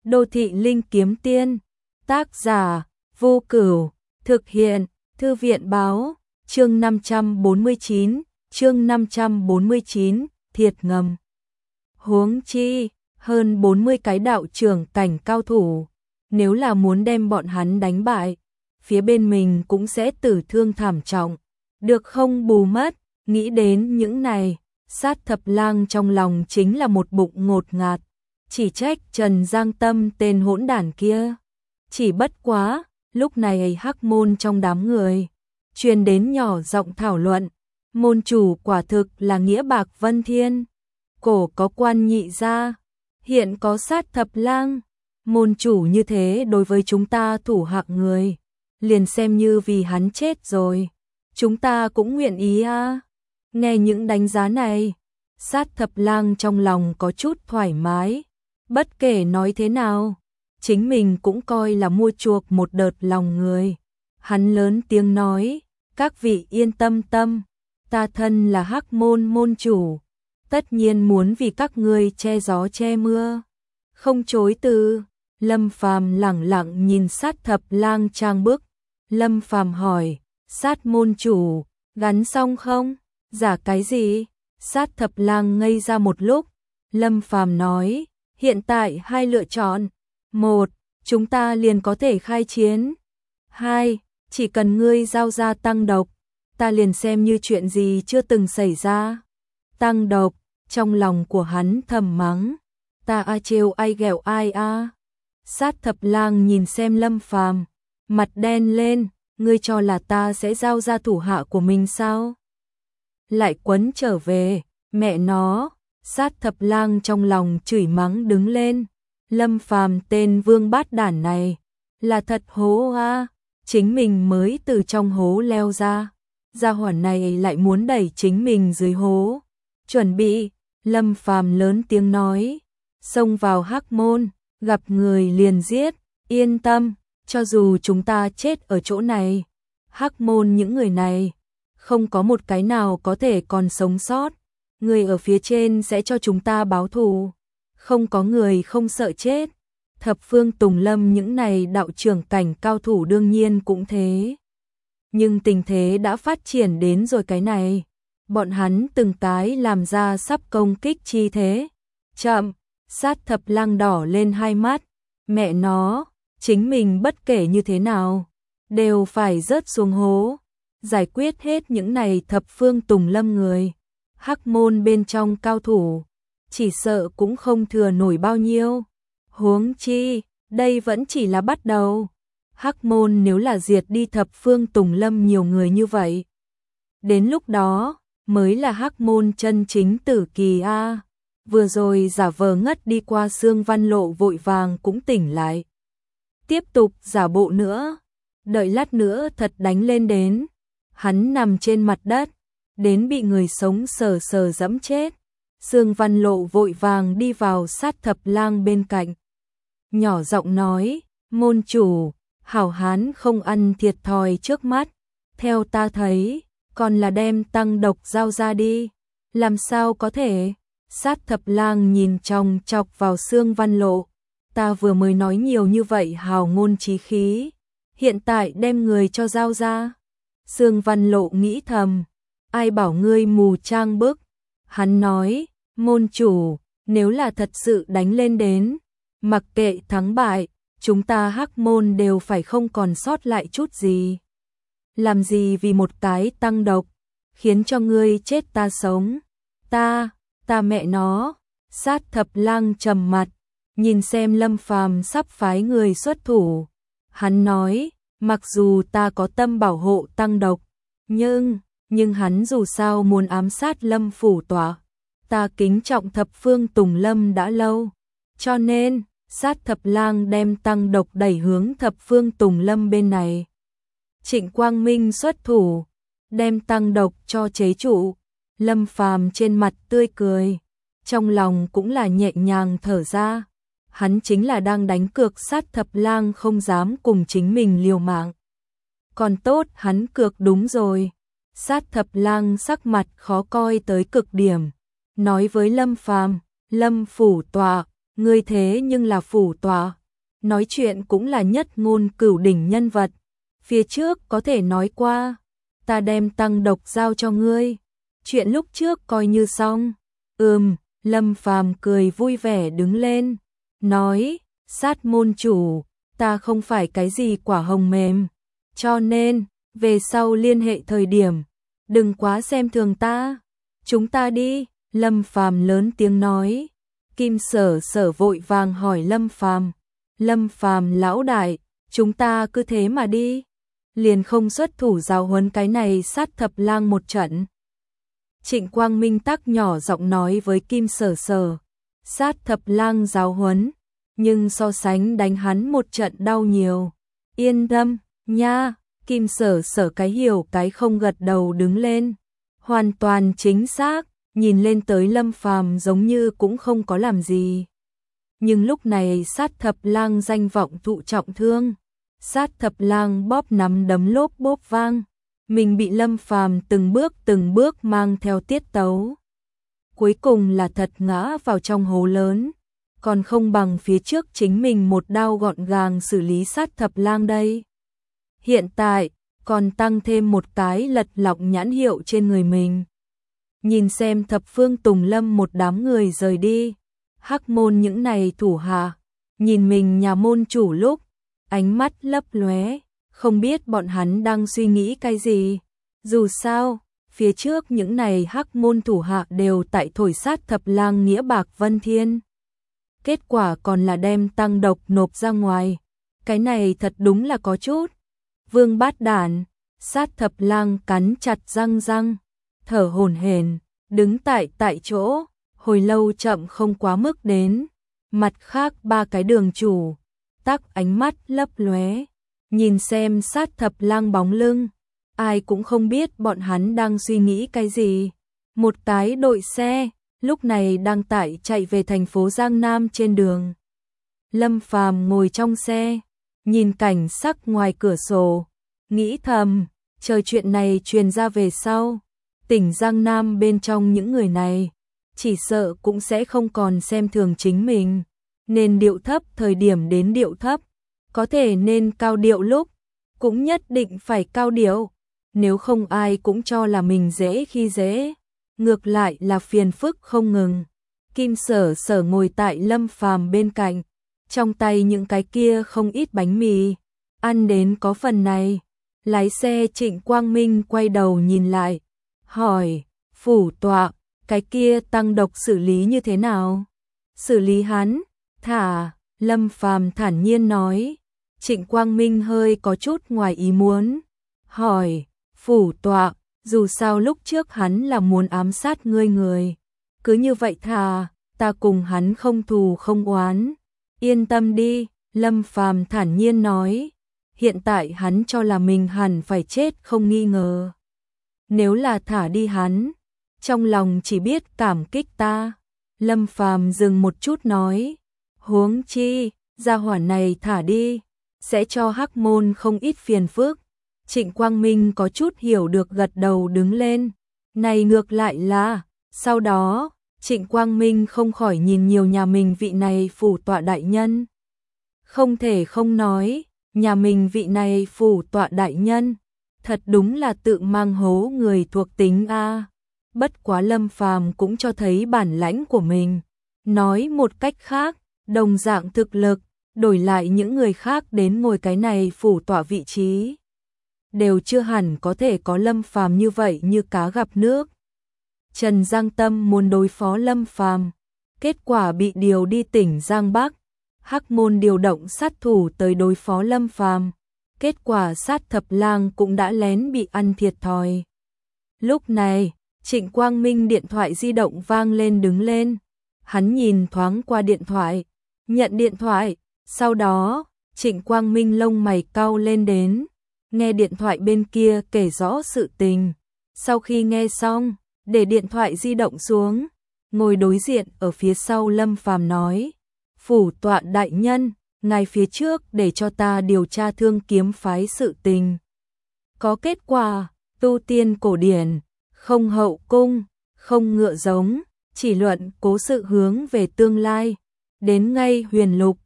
Đô thị linh kiếm tiên, tác giả Vô Cửu, thực hiện Thư viện báo, chương 549, thiệt ngầm. Huống chi, hơn 40 cái đạo trưởng cảnh cao thủ, nếu là muốn đem bọn hắn đánh bại, phía bên mình cũng sẽ tử thương thảm trọng, được không bù mất. Nghĩ đến những này, Sát Thập Lang trong lòng chính là một bụng ngột ngạt, chỉ trách Trần Giang Tâm tên hỗn đản kia. Chỉ bất quá, lúc này Hắc Môn trong đám người truyền đến nhỏ giọng thảo luận, môn chủ quả thực là nghĩa bạc vân thiên, cổ có quan nhị gia, hiện có Sát Thập Lang, môn chủ như thế đối với chúng ta thủ hạng người, liền xem như vì hắn chết rồi, chúng ta cũng nguyện ý a. Nghe những đánh giá này, Sát Thập Lang trong lòng có chút thoải mái, bất kể nói thế nào, chính mình cũng coi là mua chuộc một đợt lòng người. Hắn lớn tiếng nói, các vị yên tâm, ta thân là Hắc Môn môn chủ, tất nhiên muốn vì các ngươi che gió che mưa, không chối từ. Lâm Phàm lẳng lặng nhìn Sát Thập Lang trang bức. Lâm Phàm hỏi, Sát môn chủ, gắn xong không? Giả cái gì? Sát Thập Lang ngây ra một lúc. Lâm Phàm nói, hiện tại hai lựa chọn. 1. Chúng ta liền có thể khai chiến. 2. Chỉ cần ngươi giao ra tăng độc, ta liền xem như chuyện gì chưa từng xảy ra. Tăng độc, trong lòng của hắn thầm mắng, ta trêu ai ghẹo ai a. Sát Thập Lang nhìn xem Lâm Phàm, mặt đen lên, ngươi cho là ta sẽ giao ra thủ hạ của mình sao? Lại quấn trở về, mẹ nó. Sát Thập Lang trong lòng chửi mắng đứng lên, Lâm Phàm tên vương bát đản này, là thật hố a, chính mình mới từ trong hố leo ra, gia hỏa này lại muốn đẩy chính mình dưới hố. Chuẩn bị, Lâm Phàm lớn tiếng nói, xông vào Hắc Môn, gặp người liền giết, yên tâm, cho dù chúng ta chết ở chỗ này, Hắc Môn những người này, không có một cái nào có thể còn sống sót. Người ở phía trên sẽ cho chúng ta báo thù, không có người không sợ chết. Thập Phương Tùng Lâm những này đạo trưởng cảnh cao thủ đương nhiên cũng thế. Nhưng tình thế đã phát triển đến rồi cái này, bọn hắn từng cái làm ra sắp công kích chi thế. Chậm, Sát Thập Lang đỏ lên hai mắt, mẹ nó, chính mình bất kể như thế nào, đều phải rớt xuống hố, giải quyết hết những này Thập Phương Tùng Lâm người. Hắc Môn bên trong cao thủ, chỉ sợ cũng không thừa nổi bao nhiêu. Huống chi, đây vẫn chỉ là bắt đầu. Hắc Môn nếu là diệt đi Thập Phương Tùng Lâm nhiều người như vậy, đến lúc đó mới là Hắc Môn chân chính tử kỳ a. Vừa rồi giả vờ ngất đi qua Sương Văn Lộ vội vàng cũng tỉnh lại. Tiếp tục giả bộ nữa, đợi lát nữa thật đánh lên đến, hắn nằm trên mặt đất, đến bị người sống sờ sờ dẫm chết. Sương Văn Lộ vội vàng đi vào Sát Thập Lang bên cạnh, nhỏ giọng nói, môn chủ, hảo hán không ăn thiệt thòi trước mắt, theo ta thấy, còn là đem tăng độc giao ra đi. Làm sao có thể? Sát Thập Lang nhìn chòng chọc vào Sương Văn Lộ, ta vừa mới nói nhiều như vậy hào ngôn chí khí, hiện tại đem người cho giao ra. Sương Văn Lộ nghĩ thầm, ai bảo ngươi mù trang bức. Hắn nói, môn chủ, nếu là thật sự đánh lên đến, mặc kệ thắng bại, chúng ta Hắc Môn đều phải không còn sót lại chút gì. Làm gì vì một cái tăng độc, khiến cho ngươi chết ta sống. Ta mẹ nó. Sát Thập Lang trầm mặt, nhìn xem Lâm Phàm sắp phái người xuất thủ. Hắn nói, mặc dù ta có tâm bảo hộ tăng độc, nhưng hắn dù sao muốn ám sát Lâm phủ tọa. Ta kính trọng Thập Phương Tùng Lâm đã lâu, cho nên Sát Thập Lang đem tăng độc đẩy hướng Thập Phương Tùng Lâm bên này. Trịnh Quang Minh xuất thủ, đem tăng độc cho chế trụ. Lâm Phàm trên mặt tươi cười, trong lòng cũng là nhẹ nhàng thở ra. Hắn chính là đang đánh cược Sát Thập Lang không dám cùng chính mình liều mạng. Còn tốt hắn cược đúng rồi. Sát Thập Lang sắc mặt khó coi tới cực điểm, nói với Lâm Phàm, Lâm phủ tọa, ngươi thế nhưng là phủ tọa, nói chuyện cũng là nhất ngôn cửu đỉnh nhân vật, phía trước có thể nói qua, ta đem tăng độc giao cho ngươi, chuyện lúc trước coi như xong. Lâm Phàm cười vui vẻ đứng lên, nói, Sát môn chủ, ta không phải cái gì quả hồng mềm, cho nên, về sau liên hệ thời điểm, đừng quá xem thường ta, chúng ta đi, Lâm Phàm lớn tiếng nói. Kim Sở Sở vội vàng hỏi Lâm Phàm lão đại, chúng ta cứ thế mà đi, liền không xuất thủ giáo huấn cái này Sát Thập Lang một trận. Trịnh Quang Minh tắc nhỏ giọng nói với Kim Sở Sở, Sát Thập Lang giáo huấn, nhưng so sánh đánh hắn một trận đau nhiều. Yên tâm, nha, Kim Sở Sở cái hiểu cái không gật đầu đứng lên. Hoàn toàn chính xác, nhìn lên tới Lâm Phàm giống như cũng không có làm gì. Nhưng lúc này Sát Thập Lang danh vọng thụ trọng thương. Sát Thập Lang bóp nắm đấm lốp bốp vang. Mình bị Lâm Phàm từng bước mang theo tiết tấu. Cuối cùng là thật ngã vào trong hố lớn. Còn không bằng phía trước chính mình một đao gọn gàng xử lý Sát Thập Lang đây. Hiện tại, còn tăng thêm một cái lật lọng nhãn hiệu trên người mình. Nhìn xem Thập Phương Tùng Lâm một đám người rời đi. Hắc môn những này thủ hạ, nhìn mình nhà môn chủ lúc, ánh mắt lấp lóe, không biết bọn hắn đang suy nghĩ cái gì. Dù sao, phía trước những này hắc môn thủ hạ đều tại thổi Sát Thập Lang nghĩa bạc vân thiên. Kết quả còn là đem tăng độc nộp ra ngoài. Cái này thật đúng là có chút. Vương bát đản, Sát Thập Lang cắn chặt răng, thở hổn hển, đứng tại chỗ, hồi lâu chậm không quá mức đến. Mặt khác ba cái đường chủ, tắc ánh mắt lấp lóe, nhìn xem Sát Thập Lang bóng lưng, ai cũng không biết bọn hắn đang suy nghĩ cái gì. Một cái đội xe, lúc này đang chạy về thành phố Giang Nam trên đường. Lâm Phàm ngồi trong xe, nhìn cảnh sắc ngoài cửa sổ, nghĩ thầm, chờ chuyện này truyền ra về sau, tỉnh Giang Nam bên trong những người này, chỉ sợ cũng sẽ không còn xem thường chính mình, nên điệu thấp thời điểm đến điệu thấp, có thể nên cao điệu lúc, cũng nhất định phải cao điệu, nếu không ai cũng cho là mình dễ khi dễ, ngược lại là phiền phức không ngừng. Kim Sở Sở ngồi tại Lâm Phàm bên cạnh, trong tay những cái kia không ít bánh mì, ăn đến có phần này. Lái xe Trịnh Quang Minh quay đầu nhìn lại, hỏi, phủ tọa, cái kia tăng độc xử lý như thế nào? Xử lý hắn, thả, Lâm Phàm thản nhiên nói. Trịnh Quang Minh hơi có chút ngoài ý muốn, hỏi, phủ tọa, dù sao lúc trước hắn là muốn ám sát ngươi người, cứ như vậy thà, ta cùng hắn không thù không oán. Yên tâm đi, Lâm Phàm thản nhiên nói, hiện tại hắn cho là mình hẳn phải chết không nghi ngờ. Nếu là thả đi hắn, trong lòng chỉ biết cảm kích ta. Lâm Phàm dừng một chút nói, huống chi, gia hỏa này thả đi, sẽ cho Hắc môn không ít phiền phức. Trịnh Quang Minh có chút hiểu được gật đầu đứng lên. Này ngược lại là, sau đó, Trịnh Quang Minh không khỏi nhìn nhiều nhà mình vị này phủ tọa đại nhân. Không thể không nói, nhà mình vị này phủ tọa đại nhân, thật đúng là tự mang hố người thuộc tính a. Bất quá Lâm Phàm cũng cho thấy bản lãnh của mình. Nói một cách khác, đồng dạng thực lực, đổi lại những người khác đến ngồi cái này phủ tọa vị trí, đều chưa hẳn có thể có Lâm Phàm như vậy như cá gặp nước. Trần Giang Tâm muốn đối phó Lâm Phàm, kết quả bị điều đi tỉnh Giang Bắc. Hắc môn điều động sát thủ tới đối phó Lâm Phàm, kết quả Sát Thập Lang cũng đã lén bị ăn thiệt thòi. Lúc này, Trịnh Quang Minh điện thoại di động vang lên đứng lên, hắn nhìn thoáng qua điện thoại, nhận điện thoại, sau đó, Trịnh Quang Minh lông mày cau lên đến, nghe điện thoại bên kia kể rõ sự tình. Sau khi nghe xong, để điện thoại di động xuống, ngồi đối diện ở phía sau Lâm Phàm nói, phủ tọa đại nhân, ngài phía trước để cho ta điều tra Thương Kiếm phái sự tình. Có kết quả, tu tiên cổ điển, không hậu cung, không ngựa giống, chỉ luận cố sự hướng về tương lai, đến ngay huyền lục,